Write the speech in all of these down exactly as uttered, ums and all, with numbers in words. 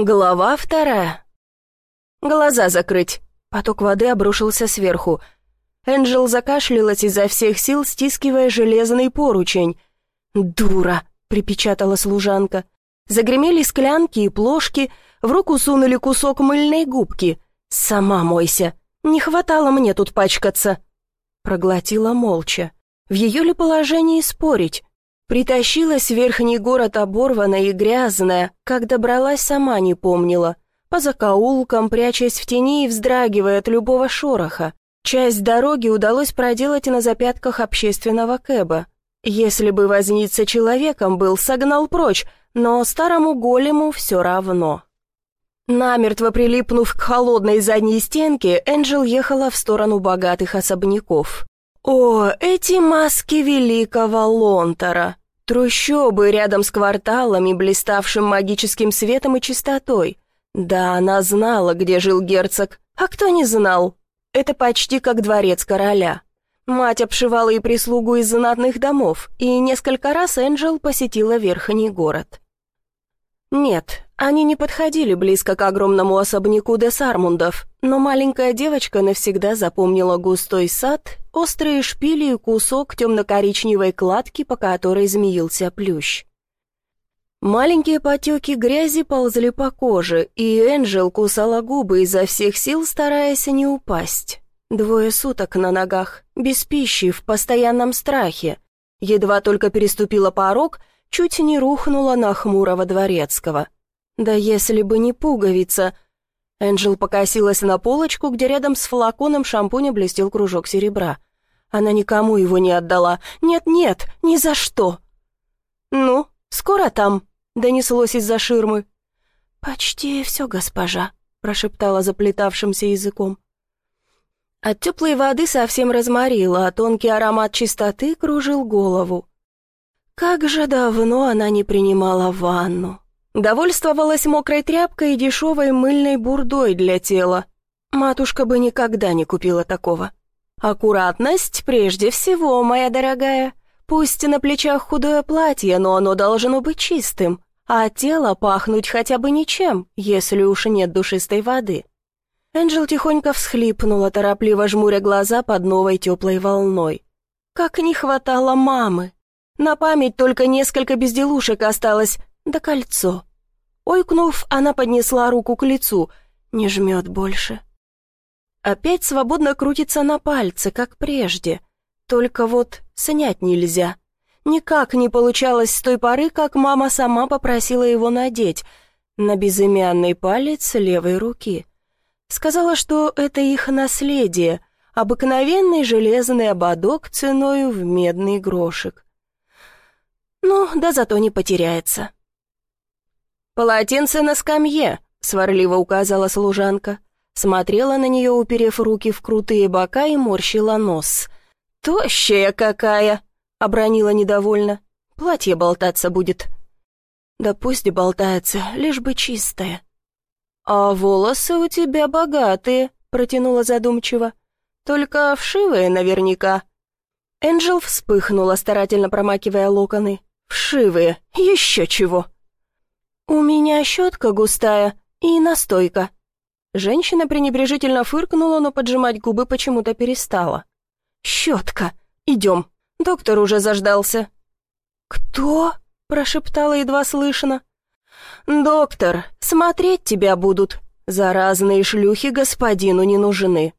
Глава вторая. Глаза закрыть. Поток воды обрушился сверху. Энджел закашлялась изо всех сил, стискивая железный поручень. «Дура!» — припечатала служанка. Загремели склянки и плошки, в руку сунули кусок мыльной губки. «Сама мойся! Не хватало мне тут пачкаться!» Проглотила молча. В ее ли положении спорить? Притащилась в верхний город оборванная и грязная, как добралась, сама не помнила. По закоулкам, прячась в тени и вздрагивая от любого шороха. Часть дороги удалось проделать на запятках общественного кэба. Если бы возница человеком был, согнал прочь, но старому голему все равно. Намертво прилипнув к холодной задней стенке, Энджел ехала в сторону богатых особняков. О, эти маски великого Лонтара! Трущобы рядом с кварталами, блиставшим магическим светом и чистотой. Да, она знала, где жил герцог, а кто не знал? Это почти как дворец короля. Мать обшивала и прислугу из знатных домов, и несколько раз Энджел посетила верхний город. Нет, они не подходили близко к огромному особняку де Сармундов, но маленькая девочка навсегда запомнила густой сад, острые шпили и кусок темно-коричневой кладки, по которой змеился плющ. Маленькие потеки грязи ползли по коже, и Энджел кусала губы изо всех сил, стараясь не упасть. Двое суток на ногах, без пищи, в постоянном страхе. Едва только переступила порог, чуть не рухнула на хмурого дворецкого. Да если бы не пуговица... Энджел покосилась на полочку, где рядом с флаконом шампуня блестел кружок серебра. Она никому его не отдала. Нет-нет, ни за что. «Ну, скоро там?» — донеслось из-за ширмы. «Почти все, госпожа», — прошептала заплетавшимся языком. От теплой воды совсем разморила, а тонкий аромат чистоты кружил голову. Как же давно она не принимала ванну. Довольствовалась мокрой тряпкой и дешевой мыльной бурдой для тела. Матушка бы никогда не купила такого. Аккуратность прежде всего, моя дорогая. Пусть на плечах худое платье, но оно должно быть чистым, а тело пахнуть хотя бы ничем, если уж нет душистой воды. Энджел тихонько всхлипнула, торопливо жмуря глаза под новой теплой волной. Как не хватало мамы. На память только несколько безделушек осталось, да кольцо. Ойкнув, она поднесла руку к лицу. Не жмет больше. Опять свободно крутится на пальце, как прежде. Только вот снять нельзя. Никак не получалось с той поры, как мама сама попросила его надеть. На безымянный палец левой руки. Сказала, что это их наследие. Обыкновенный железный ободок ценою в медный грошек. Ну, да зато не потеряется. «Полотенце на скамье», — сварливо указала служанка. Смотрела на нее, уперев руки в крутые бока, и морщила нос. «Тощая какая!» — обронила недовольно. «Платье болтаться будет». «Да пусть болтается, лишь бы чистое». «А волосы у тебя богатые», — протянула задумчиво. «Только вшивые наверняка». Энджел вспыхнула, старательно промакивая локоны. «Вшивые, еще чего!» «У меня щетка густая и настойка». Женщина пренебрежительно фыркнула, но поджимать губы почему-то перестала. «Щетка! Идем, доктор уже заждался». «Кто?» — прошептала едва слышно. «Доктор, смотреть тебя будут. Заразные шлюхи господину не нужны».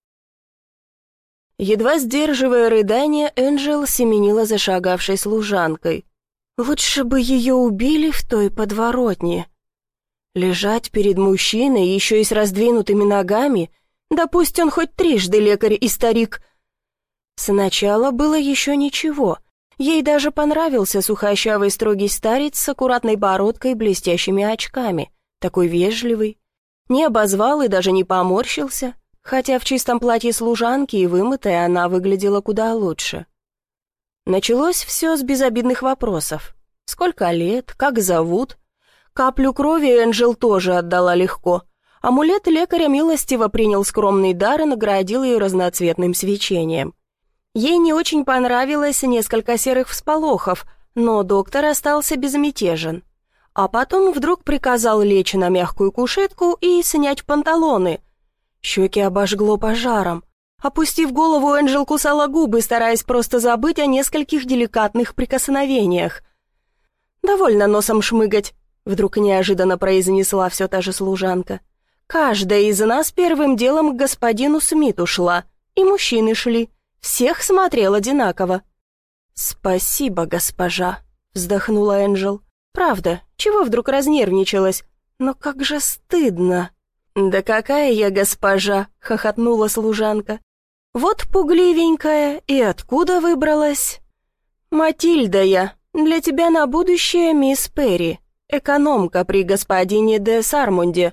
Едва сдерживая рыдание, Энджел семенила за шагавшей служанкой. Лучше бы ее убили в той подворотне. Лежать перед мужчиной, еще и с раздвинутыми ногами, да пусть он хоть трижды лекарь и старик. Сначала было еще ничего. Ей даже понравился сухощавый строгий старец с аккуратной бородкой и блестящими очками, такой вежливый. Не обозвал и даже не поморщился, хотя в чистом платье служанки и вымытой она выглядела куда лучше. Началось все с безобидных вопросов. Сколько лет, как зовут? Каплю крови Энджел тоже отдала легко. Амулет лекаря милостиво принял скромный дар и наградил ее разноцветным свечением. Ей не очень понравилось несколько серых всполохов, но доктор остался безмятежен. а потом вдруг приказал лечь на мягкую кушетку и снять панталоны. Щеки обожгло пожаром. Опустив голову, Энджел кусала губы, стараясь просто забыть о нескольких деликатных прикосновениях. «Довольно носом шмыгать», — вдруг неожиданно произнесла все та же служанка. «Каждая из нас первым делом к господину Смиту шла, и мужчины шли. Всех смотрел одинаково». «Спасибо, госпожа», — вздохнула Энджел. «Правда, чего вдруг разнервничалась? Но как же стыдно». «Да какая я госпожа!» — хохотнула служанка. «Вот пугливенькая, и откуда выбралась?» «Матильда я, для тебя на будущее мисс Перри, экономка при господине де Сармонде».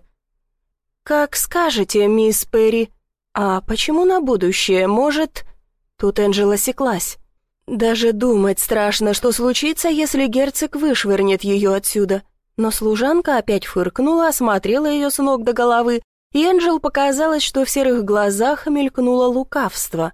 «Как скажете, мисс Перри. А почему на будущее, может...» Тут Энджел осеклась. Даже думать страшно, что случится, если герцог вышвырнет ее отсюда. Но служанка опять фыркнула, осмотрела ее с ног до головы, и Энджел показалось, что в серых глазах мелькнуло лукавство.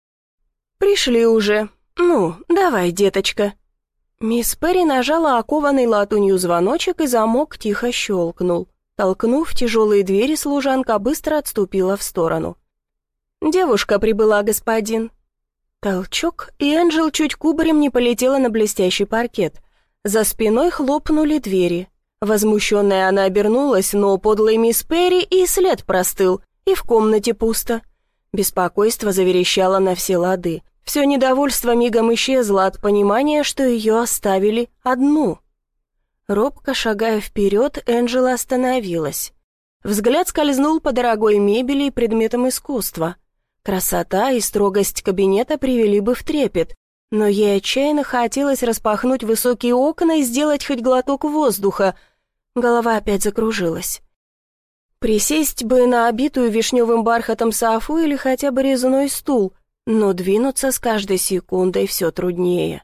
«Пришли уже. Ну, давай, деточка». Мисс Перри нажала окованный латунью звоночек, и замок тихо щелкнул. Толкнув тяжелые двери, служанка быстро отступила в сторону. «Девушка прибыла, господин». Толчок, и Энджел чуть кубарем не полетела на блестящий паркет. За спиной хлопнули двери. Возмущенная она обернулась, но подлой мисс Перри и след простыл, и в комнате пусто. Беспокойство заверещало на все лады. Все недовольство мигом исчезло от понимания, что ее оставили одну. Робко шагая вперед, Энджела остановилась. Взгляд скользнул по дорогой мебели и предметам искусства. Красота и строгость кабинета привели бы в трепет, но ей отчаянно хотелось распахнуть высокие окна и сделать хоть глоток воздуха. Голова опять закружилась. Присесть бы на обитую вишневым бархатом софу или хотя бы резной стул, но двинуться с каждой секундой все труднее.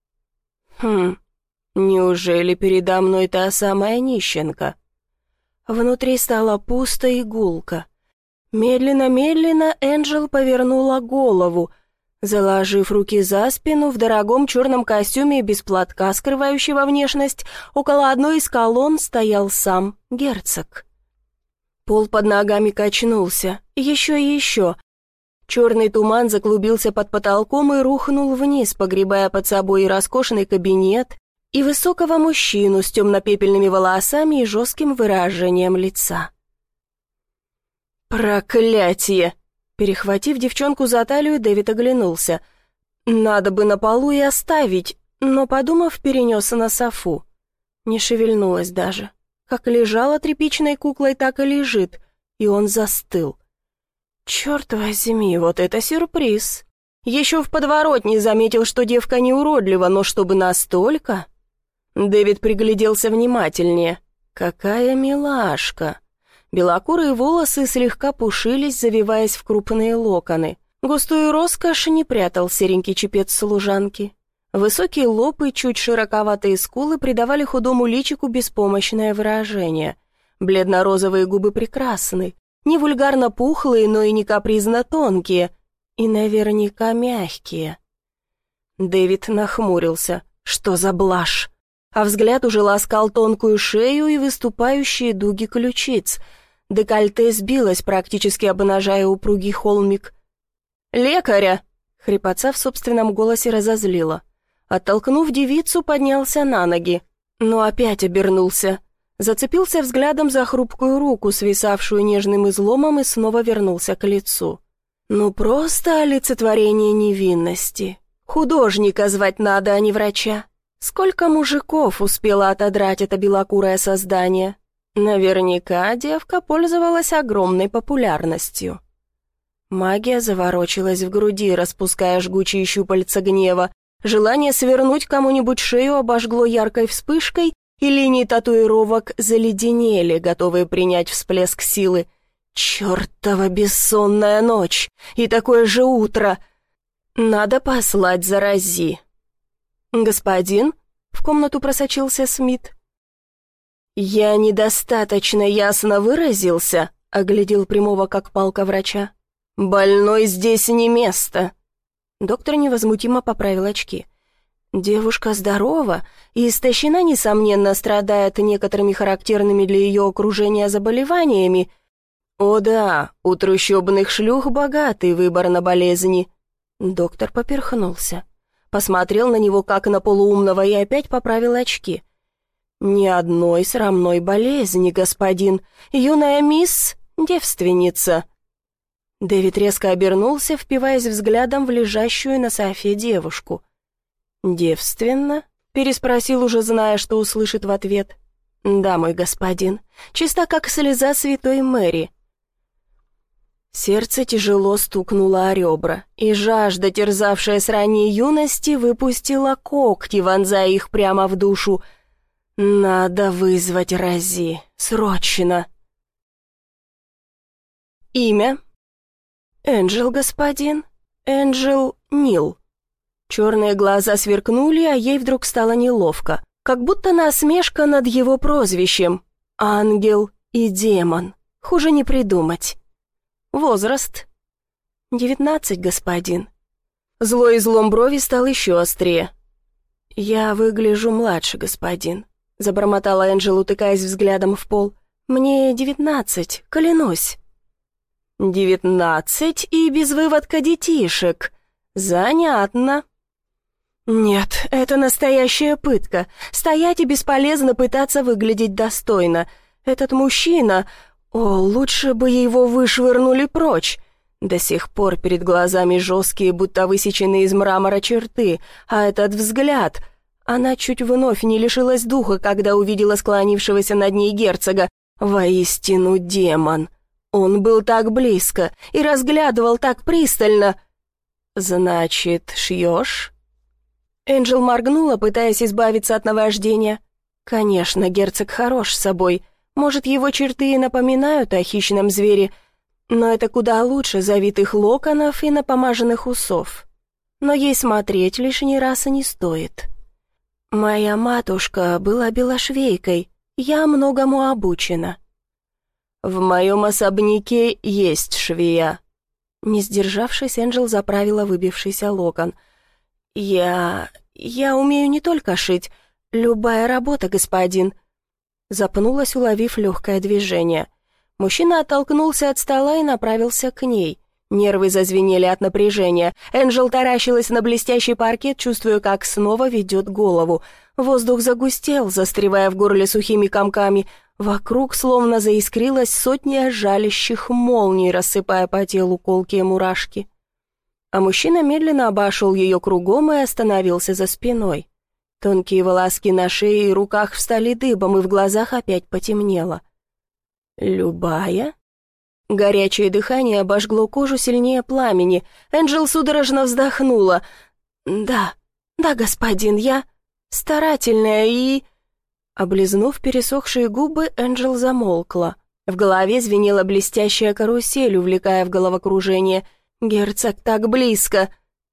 Хм, неужели передо мной та самая нищенка? Внутри стало пусто и гулко. Медленно-медленно Энджел повернула голову. Заложив руки за спину, в дорогом черном костюме и без платка, скрывающего внешность, около одной из колонн стоял сам герцог. Пол под ногами качнулся, еще и еще. Черный туман заклубился под потолком и рухнул вниз, погребая под собой и роскошный кабинет, и высокого мужчину с темно-пепельными волосами и жестким выражением лица. «Проклятие!» Перехватив девчонку за талию, Дэвид оглянулся. «Надо бы на полу и оставить», но, подумав, перенес на софу. Не шевельнулась даже. Как лежала тряпичной куклой, так и лежит, и он застыл. «Черт возьми, вот это сюрприз!» Еще в подворотне заметил, что девка не уродлива, но чтобы настолько... Дэвид пригляделся внимательнее. «Какая милашка!» Белокурые волосы слегка пушились, завиваясь в крупные локоны. Густую роскошь не прятал серенький чепец служанки. Высокие лоб и чуть широковатые скулы придавали худому личику беспомощное выражение. Бледно-розовые губы прекрасны, не вульгарно пухлые, но и не капризно тонкие, и наверняка мягкие. Дэвид нахмурился. Что за блажь? А взгляд уже ласкал тонкую шею и выступающие дуги ключиц. Декольте сбилось, практически обнажая упругий холмик. «Лекаря!» — хрипотца в собственном голосе разозлила. Оттолкнув девицу, поднялся на ноги, но опять обернулся. Зацепился взглядом за хрупкую руку, свисавшую нежным изломом, и снова вернулся к лицу. Ну просто олицетворение невинности. Художника звать надо, а не врача. Сколько мужиков успела отодрать это белокурое создание? Наверняка девка пользовалась огромной популярностью. Магия заворочилась в груди, распуская жгучие щупальца гнева. Желание свернуть кому-нибудь шею обожгло яркой вспышкой, и линии татуировок заледенели, готовые принять всплеск силы. «Чертова бессонная ночь! И такое же утро! Надо послать за Рози!» «Господин?» — в комнату просочился Смит. «Я недостаточно ясно выразился», — оглядел прямого как палка врача. «Больной здесь не место». Доктор невозмутимо поправил очки. Девушка здорова и истощена, несомненно, страдает некоторыми характерными для ее окружения заболеваниями. О да, у трущобных шлюх богатый выбор на болезни. Доктор поперхнулся. Посмотрел на него, как на полуумного, и опять поправил очки. «Ни одной срамной болезни, господин. Юная мисс — девственница». Дэвид резко обернулся, впиваясь взглядом в лежащую на софе девушку. «Девственно?» — переспросил, уже зная, что услышит в ответ. «Да, мой господин, чиста, как слеза святой Мэри». Сердце тяжело стукнуло о ребра, и жажда, терзавшая с ранней юности, выпустила когти, вонзая их прямо в душу. «Надо вызвать Рози. Срочно!» «Имя?» «Энджел, господин. Энджел Нил». Черные глаза сверкнули, а ей вдруг стало неловко, как будто насмешка над его прозвищем. «Ангел и демон. Хуже не придумать». «Возраст?» «Девятнадцать, господин». Злой излом брови стал еще острее. «Я выгляжу младше, господин», — забормотала Энджел, утыкаясь взглядом в пол. «Мне девятнадцать, клянусь». «Девятнадцать и без выводка детишек. Занятно». «Нет, это настоящая пытка. Стоять и бесполезно пытаться выглядеть достойно. Этот мужчина... О, лучше бы его вышвырнули прочь. До сих пор перед глазами жесткие, будто высеченные из мрамора черты, а этот взгляд... Она чуть вновь не лишилась духа, когда увидела склонившегося над ней герцога. Воистину демон. Он был так близко и разглядывал так пристально. «Значит, шьешь?» Энджел моргнула, пытаясь избавиться от наваждения. «Конечно, герцог хорош собой. Может, его черты и напоминают о хищном звере, но это куда лучше завитых локонов и напомаженных усов. Но ей смотреть лишний раз и не стоит. Моя матушка была белошвейкой, я многому обучена». «В моем особняке есть швея». Не сдержавшись, Энджел заправила выбившийся локон. «Я... я умею не только шить. Любая работа, господин». Запнулась, уловив легкое движение. Мужчина оттолкнулся от стола и направился к ней. Нервы зазвенели от напряжения. Энджел таращилась на блестящий паркет, чувствуя, как снова ведет голову. Воздух загустел, застревая в горле сухими комками. Вокруг словно заискрилась сотня жалящих молний, рассыпая по телу колкие мурашки. А мужчина медленно обошел ее кругом и остановился за спиной. Тонкие волоски на шее и руках встали дыбом, и в глазах опять потемнело. «Любая?» Горячее дыхание обожгло кожу сильнее пламени. Энджел судорожно вздохнула. «Да, да, господин, я старательная и...» Облизнув пересохшие губы, Энджел замолкла. В голове звенела блестящая карусель, увлекая в головокружение. «Герцог так близко!»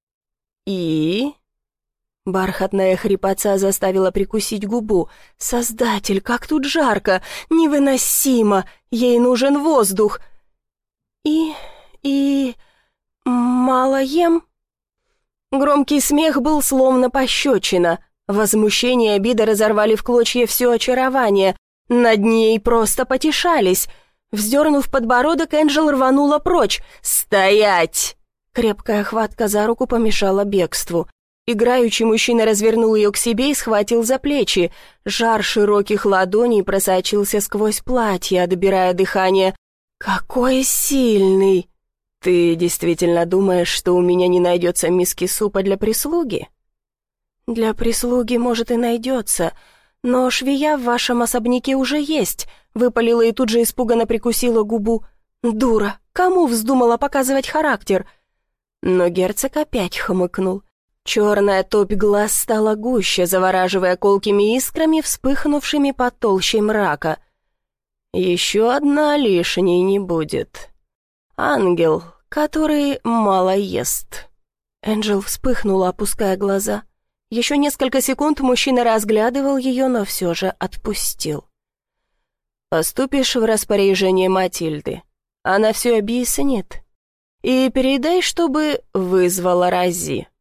«И...» Бархатная хрипотца заставила прикусить губу. «Создатель, как тут жарко! Невыносимо! Ей нужен воздух!» «И... и... мало ем?» Громкий смех был словно пощечина. Возмущение и обида разорвали в клочья все очарование. Над ней просто потешались. Вздернув подбородок, Энджел рванула прочь. «Стоять!» Крепкая хватка за руку помешала бегству. Играючий мужчина развернул ее к себе и схватил за плечи. Жар широких ладоней просочился сквозь платье, отбирая дыхание. «Какой сильный!» «Ты действительно думаешь, что у меня не найдется миски супа для прислуги?» «Для прислуги, может, и найдется, но швея в вашем особняке уже есть», выпалила и тут же испуганно прикусила губу. «Дура! Кому вздумала показывать характер?» Но герцог опять хмыкнул. Черная топь глаз стала гуще, завораживая колкими искрами, вспыхнувшими под толщей мрака. «Еще одна лишней не будет. Ангел, который мало ест». Энджел вспыхнула, опуская глаза. Еще несколько секунд мужчина разглядывал ее, но все же отпустил. «Поступишь в распоряжение Матильды. Она все объяснит. И передай, чтобы вызвала Рози».